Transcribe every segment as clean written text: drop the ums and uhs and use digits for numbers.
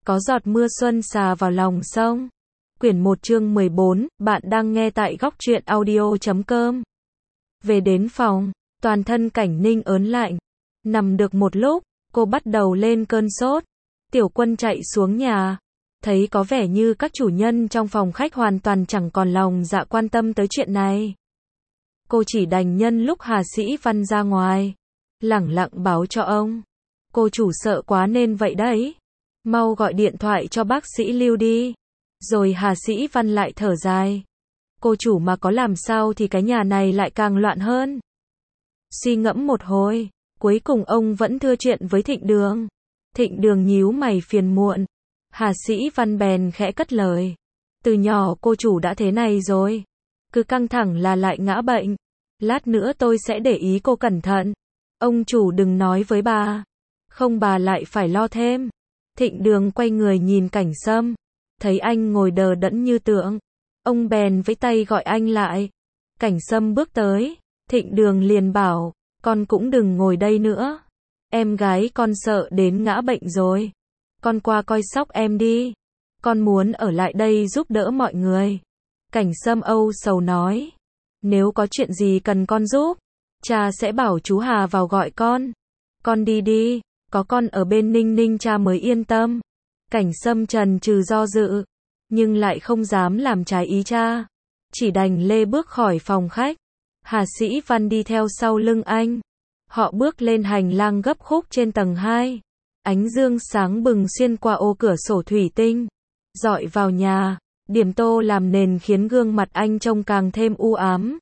Có giọt mưa xuân xà vào lòng sông. Quyển 1 chương 14, bạn đang nghe tại góc truyện audio.com. Về đến phòng, toàn thân Cảnh Ninh ớn lạnh. Nằm được một lúc, cô bắt đầu lên cơn sốt. Tiểu Quân chạy xuống nhà, thấy có vẻ như các chủ nhân trong phòng khách hoàn toàn chẳng còn lòng dạ quan tâm tới chuyện này. Cô chỉ đành nhân lúc Hà Sĩ Văn ra ngoài, lẳng lặng báo cho ông. Cô chủ sợ quá nên vậy đấy. Mau gọi điện thoại cho bác sĩ Lưu đi. Rồi Hà Sĩ Văn lại thở dài. Cô chủ mà có làm sao thì cái nhà này lại càng loạn hơn. Suy ngẫm một hồi, cuối cùng ông vẫn thưa chuyện với Thịnh Đường. Thịnh Đường nhíu mày phiền muộn. Hà Sĩ Văn bèn khẽ cất lời. Từ nhỏ cô chủ đã thế này rồi. Cứ căng thẳng là lại ngã bệnh. Lát nữa tôi sẽ để ý cô cẩn thận. Ông chủ đừng nói với bà. Không bà lại phải lo thêm. Thịnh Đường quay người nhìn Cảnh Sâm. Thấy anh ngồi đờ đẫn như tượng. Ông bèn với tay gọi anh lại. Cảnh Sâm bước tới. Thịnh Đường liền bảo. Con cũng đừng ngồi đây nữa. Em gái con sợ đến ngã bệnh rồi. Con qua coi sóc em đi. Con muốn ở lại đây giúp đỡ mọi người. Cảnh Sâm âu sầu nói. Nếu có chuyện gì cần con giúp, cha sẽ bảo chú Hà vào gọi con. Con đi đi, có con ở bên Ninh Ninh cha mới yên tâm. Cảnh Sâm chần chừ do dự, nhưng lại không dám làm trái ý cha. Chỉ đành lê bước khỏi phòng khách. Hà Sĩ Văn đi theo sau lưng anh. Họ bước lên hành lang gấp khúc trên tầng 2. Ánh dương sáng bừng xuyên qua ô cửa sổ thủy tinh, rọi vào nhà. Điểm tô làm nền khiến gương mặt anh trông càng thêm u ám.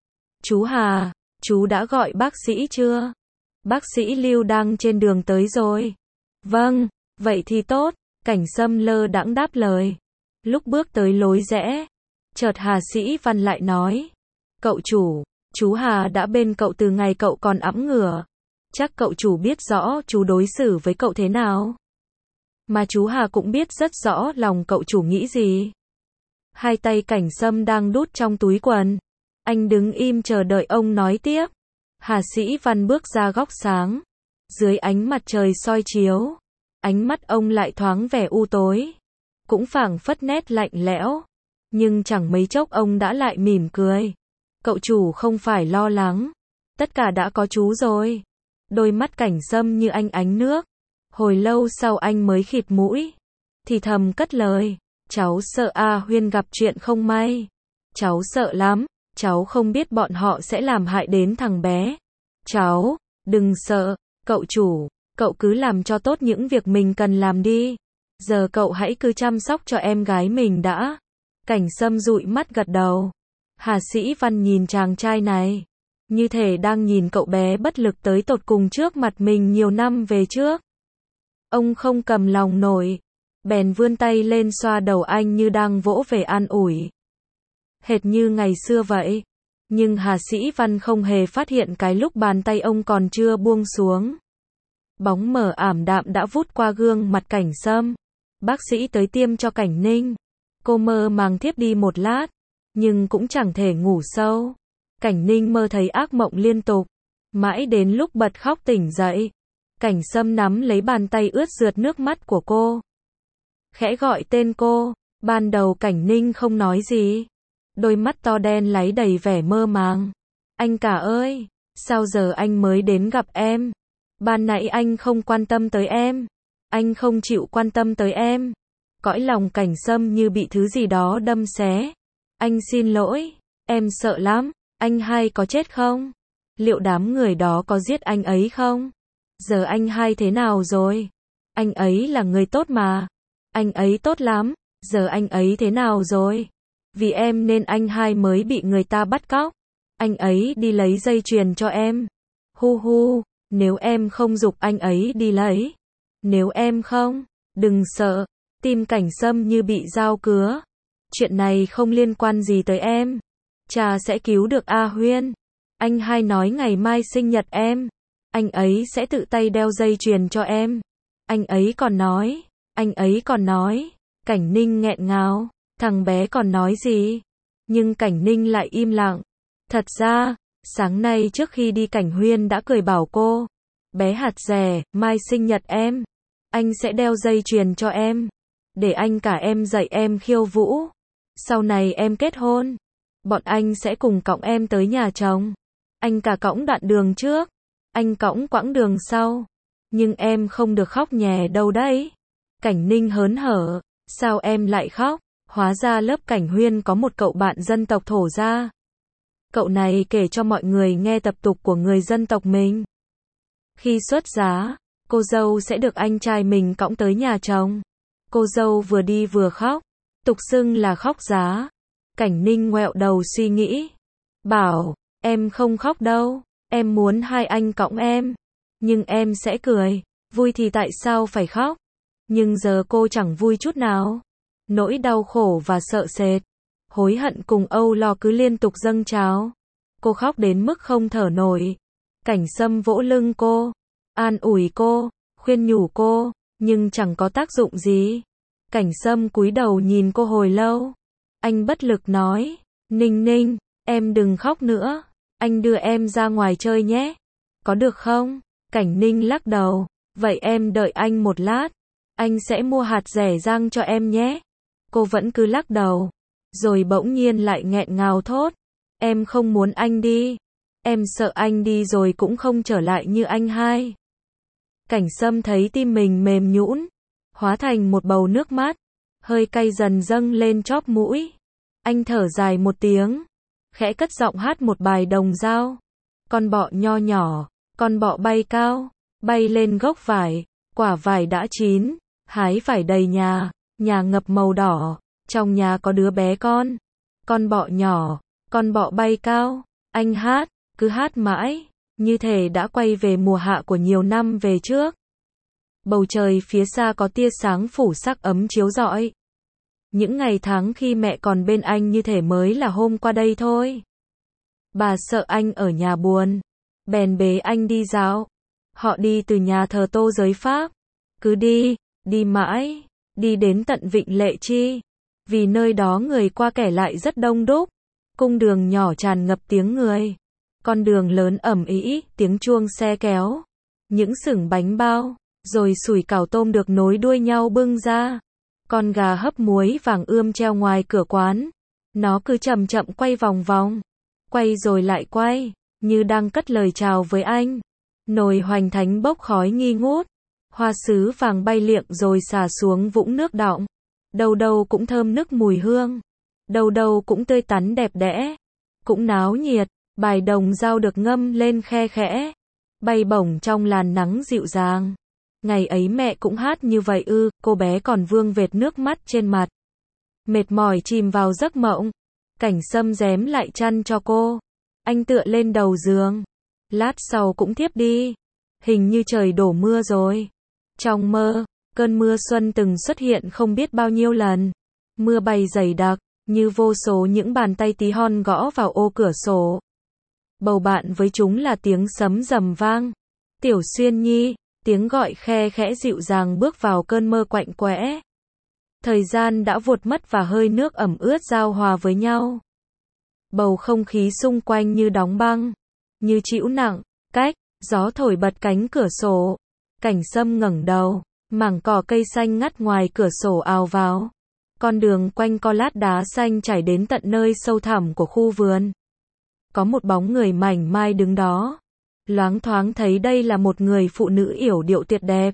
Chú Hà, chú đã gọi bác sĩ chưa? Bác sĩ Lưu đang trên đường tới rồi. Vâng, vậy thì tốt. Cảnh Sâm lơ đãng đáp lời. Lúc bước tới lối rẽ, chợt Hà Sĩ Văn lại nói. Cậu chủ, chú Hà đã bên cậu từ ngày cậu còn ẵm ngửa. Chắc cậu chủ biết rõ chú đối xử với cậu thế nào. Mà chú Hà cũng biết rất rõ lòng cậu chủ nghĩ gì. Hai tay Cảnh Sâm đang đút trong túi quần. Anh đứng im chờ đợi ông nói tiếp. Hà Sĩ Văn bước ra góc sáng. Dưới ánh mặt trời soi chiếu, ánh mắt ông lại thoáng vẻ u tối. Cũng phảng phất nét lạnh lẽo. Nhưng chẳng mấy chốc ông đã lại mỉm cười. Cậu chủ không phải lo lắng. Tất cả đã có chú rồi. Đôi mắt Cảnh Sâm như ánh nước. Hồi lâu sau anh mới khịt mũi. Thì thầm cất lời. Cháu sợ A Huyên gặp chuyện không may. Cháu sợ lắm. Cháu không biết bọn họ sẽ làm hại đến thằng bé. Cháu, đừng sợ. Cậu chủ, cậu cứ làm cho tốt những việc mình cần làm đi. Giờ cậu hãy cứ chăm sóc cho em gái mình đã. Cảnh Sâm dụi mắt gật đầu. Hà Sĩ Văn nhìn chàng trai này, như thể đang nhìn cậu bé bất lực tới tột cùng trước mặt mình nhiều năm về trước. Ông không cầm lòng nổi, bèn vươn tay lên xoa đầu anh như đang vỗ về an ủi. Hệt như ngày xưa vậy. Nhưng Hà Sĩ Văn không hề phát hiện cái lúc bàn tay ông còn chưa buông xuống. Bóng mờ ảm đạm đã vút qua gương mặt Cảnh Sâm. Bác sĩ tới tiêm cho Cảnh Ninh. Cô mơ màng thiếp đi một lát, nhưng cũng chẳng thể ngủ sâu. Cảnh Ninh mơ thấy ác mộng liên tục. Mãi đến lúc bật khóc tỉnh dậy, Cảnh Sâm nắm lấy bàn tay ướt rượt nước mắt của cô. Khẽ gọi tên cô. Ban đầu Cảnh Ninh không nói gì. Đôi mắt to đen láy đầy vẻ mơ màng. Anh cả ơi, sao giờ anh mới đến gặp em? Ban nãy anh không quan tâm tới em. Anh không chịu quan tâm tới em. Cõi lòng Cảnh Sâm như bị thứ gì đó đâm xé. Anh xin lỗi, em sợ lắm. Anh hai có chết không? Liệu đám người đó có giết anh ấy không? Giờ anh hai thế nào rồi? Anh ấy là người tốt mà. Anh ấy tốt lắm. Giờ anh ấy thế nào rồi? Vì em nên anh hai mới bị người ta bắt cóc. Anh ấy đi lấy dây chuyền cho em. Hu hu, nếu em không giục anh ấy đi lấy. Nếu em không, đừng sợ. Tim Cảnh Sâm như bị dao cứa. Chuyện này không liên quan gì tới em. Cha sẽ cứu được A Huyên. Anh hai nói ngày mai sinh nhật em. Anh ấy sẽ tự tay đeo dây chuyền cho em. Anh ấy còn nói. Cảnh Ninh nghẹn ngào. Thằng bé còn nói gì? Nhưng Cảnh Ninh lại im lặng. Thật ra, sáng nay trước khi đi Cảnh Huyên đã cười bảo cô. Bé hạt rẻ, mai sinh nhật em. Anh sẽ đeo dây chuyền cho em. Để anh cả em dạy em khiêu vũ. Sau này em kết hôn. Bọn anh sẽ cùng cõng em tới nhà chồng. Anh cả cõng đoạn đường trước. Anh cõng quãng đường sau. Nhưng em không được khóc nhè đâu đấy. Cảnh Ninh hớn hở. Sao em lại khóc? Hóa ra lớp Cảnh Huyên có một cậu bạn dân tộc Thổ gia. Cậu này kể cho mọi người nghe tập tục của người dân tộc mình. Khi xuất giá, cô dâu sẽ được anh trai mình cõng tới nhà chồng. Cô dâu vừa đi vừa khóc, tục xưng là khóc giá. Cảnh Ninh ngoẹo đầu suy nghĩ. Bảo, em không khóc đâu, em muốn hai anh cõng em. Nhưng em sẽ cười, vui thì tại sao phải khóc? Nhưng giờ cô chẳng vui chút nào. Nỗi đau khổ và sợ sệt, hối hận cùng âu lo cứ liên tục dâng trào. Cô khóc đến mức không thở nổi. Cảnh Sâm vỗ lưng cô, an ủi cô, khuyên nhủ cô, nhưng chẳng có tác dụng gì. Cảnh Sâm cúi đầu nhìn cô hồi lâu. Anh bất lực nói, Ninh Ninh, em đừng khóc nữa. Anh đưa em ra ngoài chơi nhé. Có được không? Cảnh Ninh lắc đầu, vậy em đợi anh một lát. Anh sẽ mua hạt dẻ rang cho em nhé. Cô vẫn cứ lắc đầu. Rồi bỗng nhiên lại nghẹn ngào thốt. Em không muốn anh đi. Em sợ anh đi rồi cũng không trở lại như anh hai. Cảnh Sâm thấy tim mình mềm nhũn, hóa thành một bầu nước mắt. Hơi cay dần dâng lên chóp mũi. Anh thở dài một tiếng, khẽ cất giọng hát một bài đồng dao. Con bọ nho nhỏ, con bọ bay cao, bay lên gốc vải, quả vải đã chín, hái vải đầy nhà, nhà ngập màu đỏ, trong nhà có đứa bé con. Con bọ nhỏ, con bọ bay cao, anh hát, cứ hát mãi, như thể đã quay về mùa hạ của nhiều năm về trước. Bầu trời phía xa có tia sáng phủ sắc ấm chiếu rọi. Những ngày tháng khi mẹ còn bên anh như thể mới là hôm qua đây thôi. Bà sợ anh ở nhà buồn, bèn bế anh đi dạo. Họ đi từ nhà thờ Tô Giới Pháp, cứ đi, đi mãi, đi đến tận Vịnh Lệ Chi. Vì nơi đó người qua kẻ lại rất đông đúc, cung đường nhỏ tràn ngập tiếng người, con đường lớn ầm ĩ, tiếng chuông xe kéo, những xửng bánh bao, rồi sủi cảo tôm được nối đuôi nhau bưng ra. Con gà hấp muối vàng ươm treo ngoài cửa quán, nó cứ chậm chậm quay vòng vòng, quay rồi lại quay, như đang cất lời chào với anh. Nồi hoành thánh bốc khói nghi ngút, hoa sứ vàng bay liệng rồi xả xuống vũng nước đọng. Đâu đâu cũng thơm nức mùi hương, đâu đâu cũng tươi tắn đẹp đẽ, cũng náo nhiệt. Bài đồng dao được ngâm lên khe khẽ, bay bổng trong làn nắng dịu dàng. Ngày ấy mẹ cũng hát như vậy ư? Cô bé còn vương vệt nước mắt trên mặt, mệt mỏi chìm vào giấc mộng. Cảnh Sâm rém lại chăn cho cô, anh tựa lên đầu giường, lát sau cũng thiếp đi. Hình như trời đổ mưa rồi. Trong mơ, cơn mưa xuân từng xuất hiện không biết bao nhiêu lần. Mưa bay dày đặc, như vô số những bàn tay tí hon gõ vào ô cửa sổ. Bầu bạn với chúng là tiếng sấm rầm vang. Tiểu Xuyên Nhi, tiếng gọi khe khẽ dịu dàng bước vào cơn mơ quạnh quẽ. Thời gian đã vụt mất và hơi nước ẩm ướt giao hòa với nhau. Bầu không khí xung quanh như đóng băng, như trĩu nặng, cách, gió thổi bật cánh cửa sổ. Cảnh Sâm ngẩng đầu, mảng cỏ cây xanh ngắt ngoài cửa sổ ào vào. Con đường quanh co lát đá xanh trải đến tận nơi sâu thẳm của khu vườn. Có một bóng người mảnh mai đứng đó. Loáng thoáng thấy đây là một người phụ nữ yểu điệu tuyệt đẹp.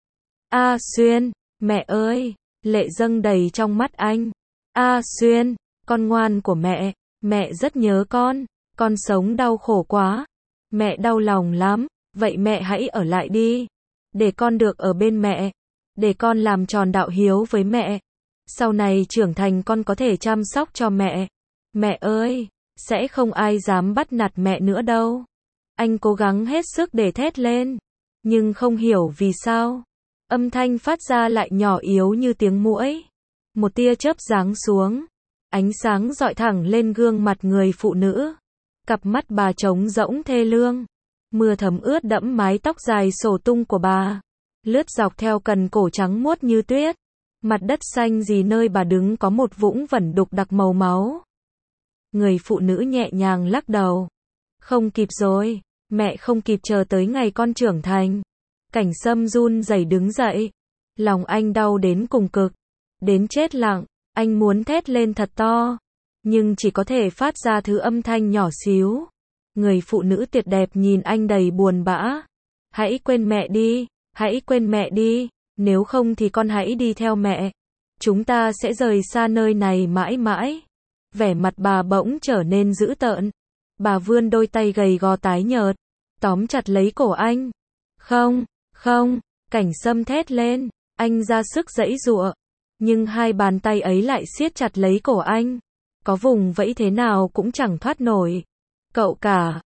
A Xuyên, mẹ ơi, lệ dâng đầy trong mắt anh. A Xuyên, con ngoan của mẹ rất nhớ con sống đau khổ quá. Mẹ đau lòng lắm, vậy mẹ hãy ở lại đi. Để con được ở bên mẹ. Để con làm tròn đạo hiếu với mẹ. Sau này trưởng thành con có thể chăm sóc cho mẹ. Mẹ ơi, sẽ không ai dám bắt nạt mẹ nữa đâu. Anh cố gắng hết sức để thét lên, nhưng không hiểu vì sao. Âm thanh phát ra lại nhỏ yếu như tiếng muỗi. Một tia chớp giáng xuống, ánh sáng dọi thẳng lên gương mặt người phụ nữ. Cặp mắt bà trống rỗng thê lương. Mưa thấm ướt đẫm mái tóc dài xổ tung của bà, lướt dọc theo cần cổ trắng muốt như tuyết. Mặt đất xanh gì nơi bà đứng có một vũng vẩn đục đặc màu máu. Người phụ nữ nhẹ nhàng lắc đầu. Không kịp rồi, mẹ không kịp chờ tới ngày con trưởng thành. Cảnh Sâm run rẩy đứng dậy, Lòng anh đau đến cùng cực, đến chết lặng, anh muốn thét lên thật to, nhưng chỉ có thể phát ra thứ âm thanh nhỏ xíu. Người phụ nữ tuyệt đẹp nhìn anh đầy buồn bã. Hãy quên mẹ đi, hãy quên mẹ đi, nếu không thì con hãy đi theo mẹ. Chúng ta sẽ rời xa nơi này mãi mãi. Vẻ mặt bà bỗng trở nên dữ tợn. Bà vươn đôi tay gầy gò tái nhợt, tóm chặt lấy cổ anh. Không, không, Cảnh Sâm thét lên, anh ra sức giãy giụa, nhưng hai bàn tay ấy lại siết chặt lấy cổ anh. Có vùng vẫy thế nào cũng chẳng thoát nổi. Cậu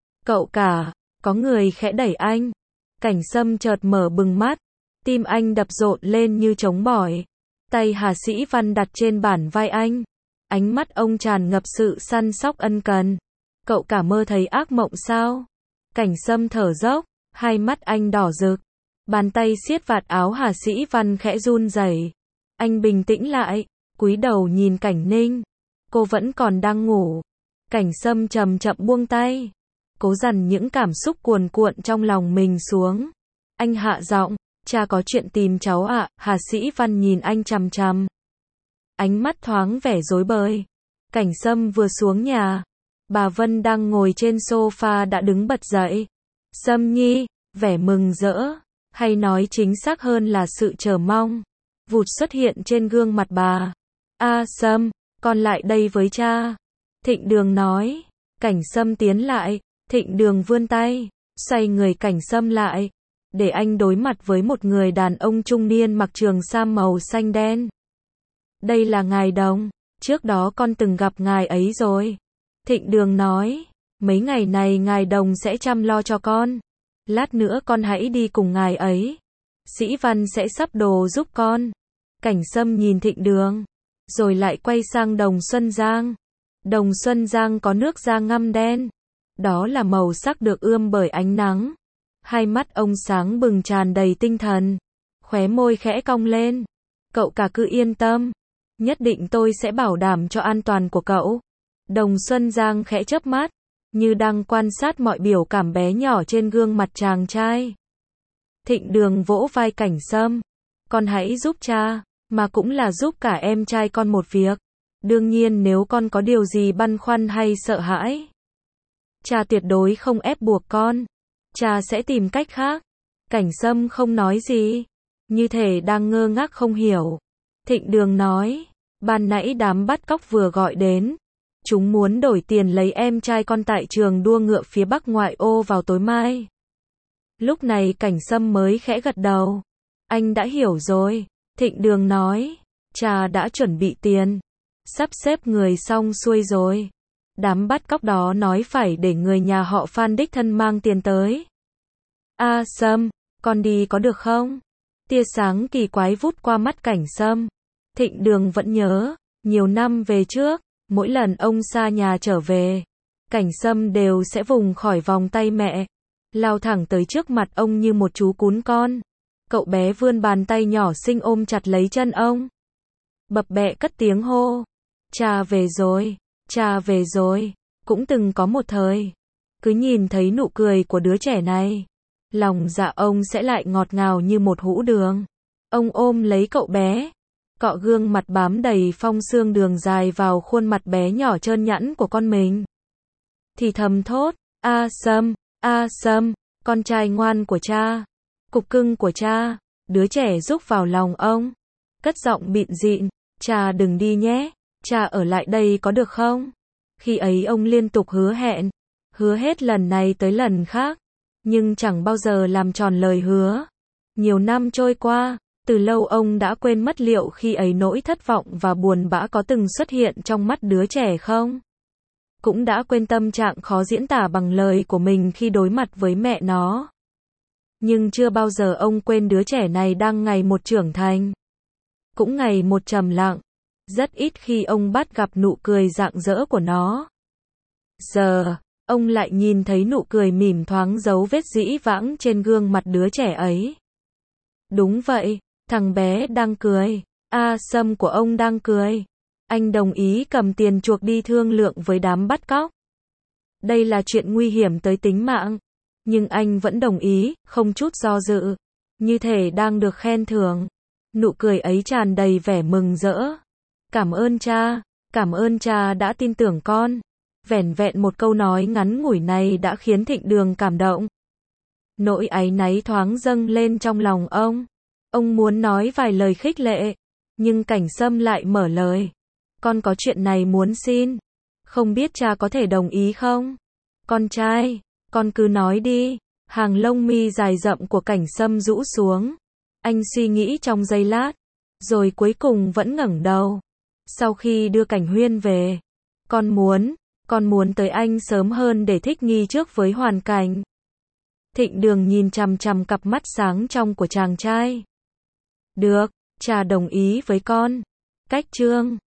cả, có người khẽ đẩy anh. Cảnh Sâm chợt mở bừng mắt, tim anh đập rộn lên như trống bỏi. Tay Hà Sĩ Văn đặt trên bả vai anh. Ánh mắt ông tràn ngập sự săn sóc ân cần. Cậu cả mơ thấy ác mộng sao? Cảnh Sâm thở dốc, hai mắt anh đỏ rực. Bàn tay siết vạt áo Hà Sĩ Văn khẽ run rẩy. Anh bình tĩnh lại, cúi đầu nhìn Cảnh Ninh. Cô vẫn còn đang ngủ. Cảnh Sâm chậm chậm buông tay, cố dằn những cảm xúc cuồn cuộn trong lòng mình xuống. Anh hạ giọng, cha có chuyện tìm cháu ạ. Hà Sĩ Văn nhìn anh chằm chằm, ánh mắt thoáng vẻ rối bời. Cảnh Sâm vừa xuống nhà, bà Vân đang ngồi trên sofa đã đứng bật dậy. Sâm Nhi, vẻ mừng rỡ, hay nói chính xác hơn là sự chờ mong, vụt xuất hiện trên gương mặt bà. Sâm, con lại đây với cha. Thịnh Đường nói. Cảnh Sâm tiến lại, Thịnh Đường vươn tay, xoay người Cảnh Sâm lại, để anh đối mặt với một người đàn ông trung niên mặc trường sam màu xanh đen. Đây là ngài Đồng, trước đó con từng gặp ngài ấy rồi. Thịnh Đường nói, mấy ngày này ngài Đồng sẽ chăm lo cho con. Lát nữa con hãy đi cùng ngài ấy. Sĩ Văn sẽ sắp đồ giúp con. Cảnh Sâm nhìn Thịnh Đường, rồi lại quay sang Đồng Xuân Giang. Đồng Xuân Giang có nước da ngăm đen. Đó là màu sắc được ươm bởi ánh nắng. Hai mắt ông sáng bừng tràn đầy tinh thần. Khóe môi khẽ cong lên. Cậu cả cứ yên tâm. Nhất định tôi sẽ bảo đảm cho an toàn của cậu. Đồng Xuân Giang khẽ chớp mắt, như đang quan sát mọi biểu cảm bé nhỏ trên gương mặt chàng trai. Thịnh Đường vỗ vai Cảnh Sâm. Con hãy giúp cha, mà cũng là giúp cả em trai con một việc. Đương nhiên nếu con có điều gì băn khoăn hay sợ hãi, cha tuyệt đối không ép buộc con. Cha sẽ tìm cách khác. Cảnh Sâm không nói gì, như thể đang ngơ ngác không hiểu. Thịnh Đường nói, ban nãy đám bắt cóc vừa gọi đến. Chúng muốn đổi tiền lấy em trai con tại trường đua ngựa phía Bắc ngoại ô vào tối mai. Lúc này Cảnh Sâm mới khẽ gật đầu. Anh đã hiểu rồi. Thịnh Đường nói, cha đã chuẩn bị tiền, sắp xếp người xong xuôi rồi. Đám bắt cóc đó nói phải để người nhà họ Phan đích thân mang tiền tới. Sâm, con đi có được không? Tia sáng kỳ quái vút qua mắt Cảnh Sâm. Thịnh Đường vẫn nhớ, nhiều năm về trước, mỗi lần ông xa nhà trở về, Cảnh Sâm đều sẽ vùng khỏi vòng tay mẹ, lao thẳng tới trước mặt ông như một chú cún con. Cậu bé vươn bàn tay nhỏ xinh ôm chặt lấy chân ông, bập bẹ cất tiếng hô, cha về rồi, cha về rồi. Cũng từng có một thời, cứ nhìn thấy nụ cười của đứa trẻ này, lòng dạ ông sẽ lại ngọt ngào như một hũ đường. Ông ôm lấy cậu bé, cọ gương mặt bám đầy phong sương đường dài vào khuôn mặt bé nhỏ trơn nhẵn của con mình. Thì thầm thốt, Sâm, Sâm, con trai ngoan của cha, cục cưng của cha. Đứa trẻ rúc vào lòng ông, cất giọng bịn dịn, cha đừng đi nhé, cha ở lại đây có được không? Khi ấy ông liên tục hứa hẹn, hứa hết lần này tới lần khác, nhưng chẳng bao giờ làm tròn lời hứa. Nhiều năm trôi qua, từ lâu ông đã quên mất liệu khi ấy nỗi thất vọng và buồn bã có từng xuất hiện trong mắt đứa trẻ không? Cũng đã quên tâm trạng khó diễn tả bằng lời của mình khi đối mặt với mẹ nó. Nhưng chưa bao giờ ông quên đứa trẻ này đang ngày một trưởng thành, cũng ngày một trầm lặng. Rất ít khi ông bắt gặp nụ cười rạng rỡ của nó. Giờ, ông lại nhìn thấy nụ cười mỉm thoáng dấu vết dĩ vãng trên gương mặt đứa trẻ ấy. Đúng vậy, thằng bé đang cười. Sâm của ông đang cười. Anh đồng ý cầm tiền chuộc đi thương lượng với đám bắt cóc. Đây là chuyện nguy hiểm tới tính mạng, nhưng anh vẫn đồng ý, không chút do dự, như thể đang được khen thưởng. Nụ cười ấy tràn đầy vẻ mừng rỡ. Cảm ơn cha đã tin tưởng con. Vẻn vẹn một câu nói ngắn ngủi này đã khiến Thịnh Đường cảm động. Nỗi áy náy thoáng dâng lên trong lòng ông. Ông muốn nói vài lời khích lệ, nhưng Cảnh Sâm lại mở lời. Con có chuyện này muốn xin. Không biết cha có thể đồng ý không? Con trai, con cứ nói đi. Hàng lông mi dài rậm của Cảnh Sâm rũ xuống. Anh suy nghĩ trong giây lát, rồi cuối cùng vẫn ngẩng đầu. Sau khi đưa Cảnh Huyên về, con muốn tới anh sớm hơn để thích nghi trước với hoàn cảnh. Thịnh Đường nhìn chằm chằm cặp mắt sáng trong của chàng trai. Được, cha đồng ý với con. Cách chương